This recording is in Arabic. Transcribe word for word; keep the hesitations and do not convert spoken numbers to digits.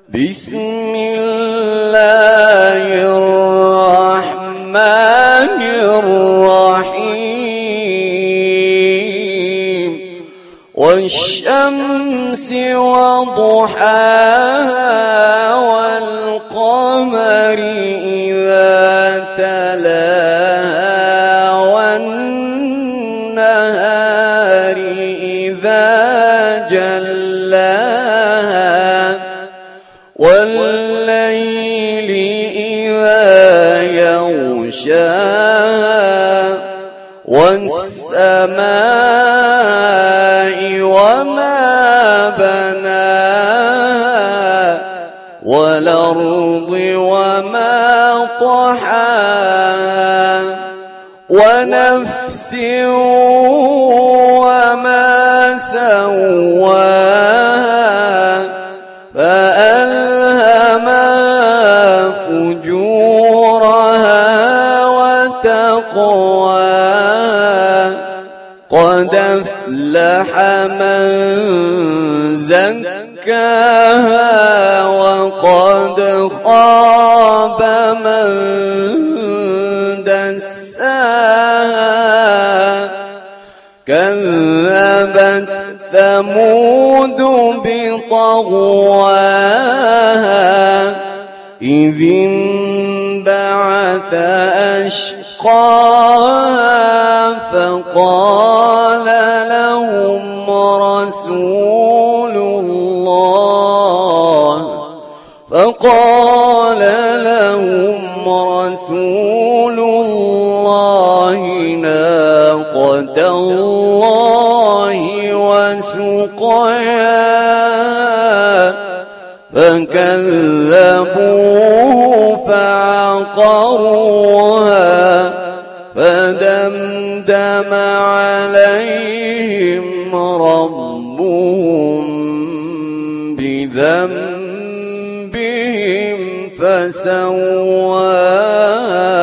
بسم الله الرحمن الرحيم والشمس وضحاها والقمر إذا تلاها والنهار إذا جلاها والليل إذا يغشاها والسماء وما بناها والأرض وما طحاها ونفس وما سواها فألهمها فجورها وتقواها قد أفلح من زكاها وقد خاب من دساها كذبت ثمود بطغواها إذ انبعث أشقاها فقال لهم رسول الله فقال لهم رسول الله ناقة الله وسقياها فكذبوه فعقروها فدمدم عليهم ربهم بذنبهم فسواها